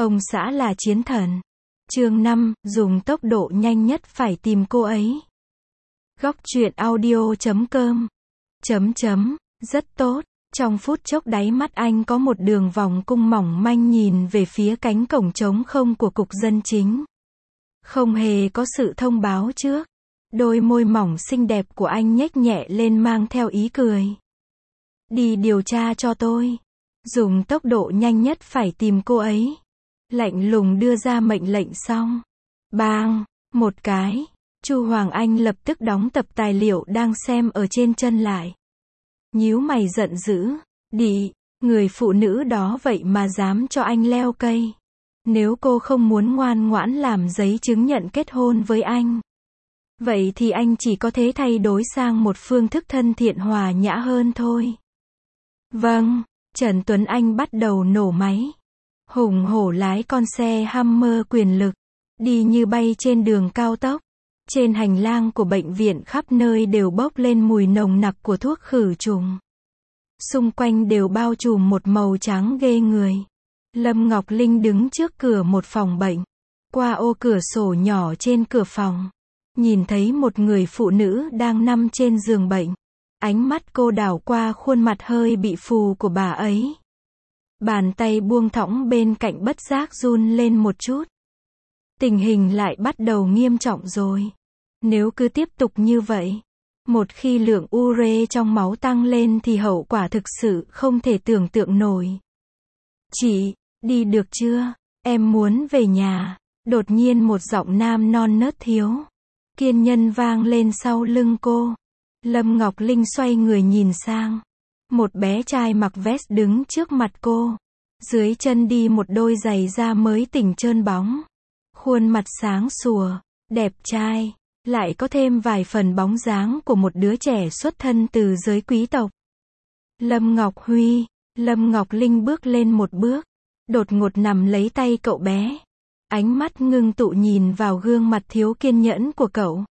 Ông xã là chiến thần. Chương 5, dùng tốc độ nhanh nhất phải tìm cô ấy. Góc truyện audio.com. Rất tốt. Trong phút chốc đáy mắt anh có một đường vòng cung mỏng manh nhìn về phía cánh cổng trống không của cục dân chính. Không hề có sự thông báo trước. Đôi môi mỏng xinh đẹp của anh nhếch nhẹ lên mang theo ý cười. Đi điều tra cho tôi. Dùng tốc độ nhanh nhất phải tìm cô ấy. Lạnh lùng đưa ra mệnh lệnh xong. Bang, một cái. Chu Hoàng Anh lập tức đóng tập tài liệu đang xem ở trên chân lại. Nhíu mày giận dữ. Đi, người phụ nữ đó vậy mà dám cho anh leo cây. Nếu cô không muốn ngoan ngoãn làm giấy chứng nhận kết hôn với anh, vậy thì anh chỉ có thể thay đổi sang một phương thức thân thiện hòa nhã hơn thôi. Vâng, Trần Tuấn Anh bắt đầu nổ máy. Hùng hổ lái con xe Hummer quyền lực, đi như bay trên đường cao tốc. Trên hành lang của bệnh viện khắp nơi đều bốc lên mùi nồng nặc của thuốc khử trùng. Xung quanh đều bao trùm một màu trắng ghê người. Lâm Ngọc Linh đứng trước cửa một phòng bệnh. Qua ô cửa sổ nhỏ trên cửa phòng, nhìn thấy một người phụ nữ đang nằm trên giường bệnh. Ánh mắt cô đảo qua khuôn mặt hơi bị phù của bà ấy. Bàn tay buông thõng bên cạnh bất giác run lên một chút. Tình hình lại bắt đầu nghiêm trọng rồi. Nếu cứ tiếp tục như vậy, một khi lượng ure trong máu tăng lên thì hậu quả thực sự không thể tưởng tượng nổi. Chị, đi được chưa? Em muốn về nhà. Đột nhiên một giọng nam non nớt thiếu kiên nhẫn vang lên sau lưng cô. Lâm Ngọc Linh xoay người nhìn sang. Một bé trai mặc vest đứng trước mặt cô. Dưới chân đi một đôi giày da mới tỉnh trơn bóng. Khuôn mặt sáng sủa, đẹp trai, lại có thêm vài phần bóng dáng của một đứa trẻ xuất thân từ giới quý tộc. Lâm Ngọc Huy. Lâm Ngọc Linh bước lên một bước, đột ngột nắm lấy tay cậu bé. Ánh mắt ngưng tụ nhìn vào gương mặt thiếu kiên nhẫn của cậu.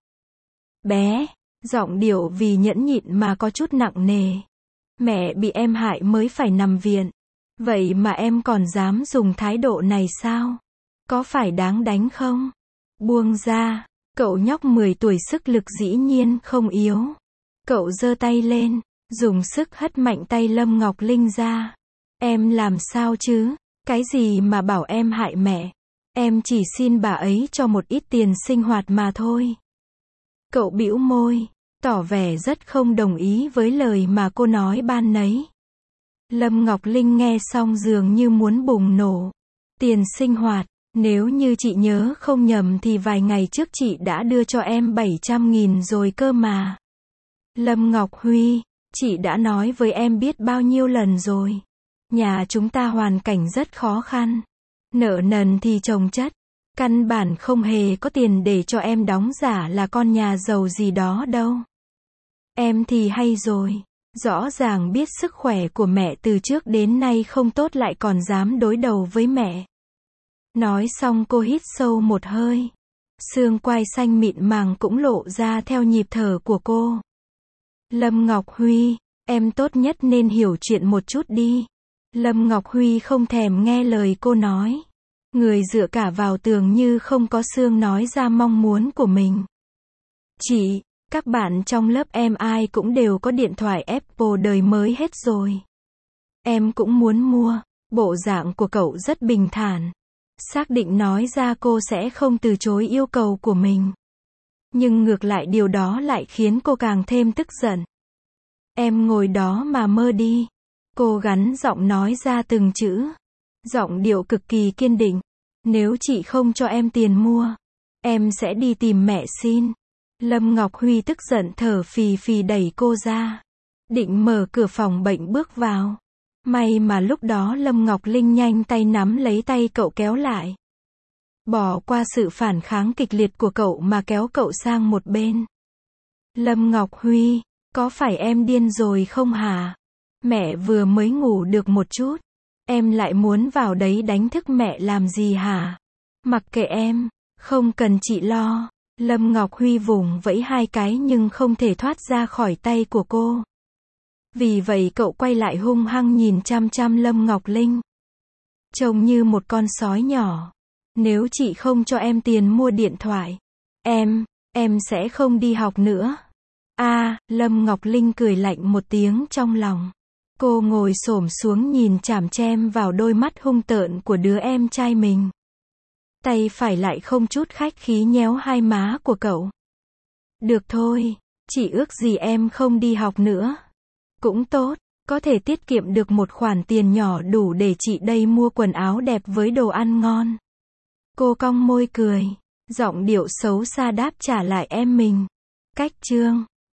Bé, giọng điệu vì nhẫn nhịn mà có chút nặng nề. Mẹ bị em hại mới phải nằm viện. Vậy mà em còn dám dùng thái độ này sao? Có phải đáng đánh không? Buông ra. Cậu nhóc 10 tuổi sức lực dĩ nhiên không yếu. Cậu giơ tay lên, dùng sức hất mạnh tay Lâm Ngọc Linh ra. Em làm sao chứ? Cái gì mà bảo em hại mẹ? Em chỉ xin bà ấy cho một ít tiền sinh hoạt mà thôi. Cậu bĩu môi, tỏ vẻ rất không đồng ý với lời mà cô nói ban nấy. Lâm Ngọc Linh nghe xong dường như muốn bùng nổ. Tiền sinh hoạt, nếu như chị nhớ không nhầm thì vài ngày trước chị đã đưa cho em 700.000 rồi cơ mà. Lâm Ngọc Huy, chị đã nói với em biết bao nhiêu lần rồi. Nhà chúng ta hoàn cảnh rất khó khăn. Nợ nần thì chồng chất. Căn bản không hề có tiền để cho em đóng giả là con nhà giàu gì đó đâu. Em thì hay rồi. Rõ ràng biết sức khỏe của mẹ từ trước đến nay không tốt lại còn dám đối đầu với mẹ. Nói xong cô hít sâu một hơi. Xương quai xanh mịn màng cũng lộ ra theo nhịp thở của cô. Lâm Ngọc Huy, em tốt nhất nên hiểu chuyện một chút đi. Lâm Ngọc Huy không thèm nghe lời cô nói. Người dựa cả vào tường như không có xương nói ra mong muốn của mình. Chị, các bạn trong lớp em ai cũng đều có điện thoại Apple đời mới hết rồi. Em cũng muốn mua. Bộ dạng của cậu rất bình thản. Xác định nói ra cô sẽ không từ chối yêu cầu của mình. Nhưng ngược lại điều đó lại khiến cô càng thêm tức giận. Em ngồi đó mà mơ đi. Cô gắn giọng nói ra từng chữ. Giọng điệu cực kỳ kiên định. Nếu chị không cho em tiền mua, em sẽ đi tìm mẹ xin. Lâm Ngọc Huy tức giận thở phì phì đẩy cô ra. Định mở cửa phòng bệnh bước vào. May mà lúc đó Lâm Ngọc Linh nhanh tay nắm lấy tay cậu kéo lại. Bỏ qua sự phản kháng kịch liệt của cậu mà kéo cậu sang một bên. Lâm Ngọc Huy, có phải em điên rồi không hả? Mẹ vừa mới ngủ được một chút. Em lại muốn vào đấy đánh thức mẹ làm gì hả? Mặc kệ em, không cần chị lo. Lâm Ngọc Huy vùng vẫy hai cái nhưng không thể thoát ra khỏi tay của cô. Vì vậy cậu quay lại hung hăng nhìn chăm chăm Lâm Ngọc Linh. trông như một con sói nhỏ. Nếu chị không cho em tiền mua điện thoại, em sẽ không đi học nữa. Lâm Ngọc Linh cười lạnh một tiếng trong lòng. Cô ngồi xổm xuống nhìn chằm chằm vào đôi mắt hung tợn của đứa em trai mình. Tay phải lại không chút khách khí nhéo hai má của cậu. Được thôi, chị ước gì em không đi học nữa. Cũng tốt, có thể tiết kiệm được một khoản tiền nhỏ đủ để chị đây mua quần áo đẹp với đồ ăn ngon. Cô cong môi cười, giọng điệu xấu xa đáp trả lại em mình. Cách chương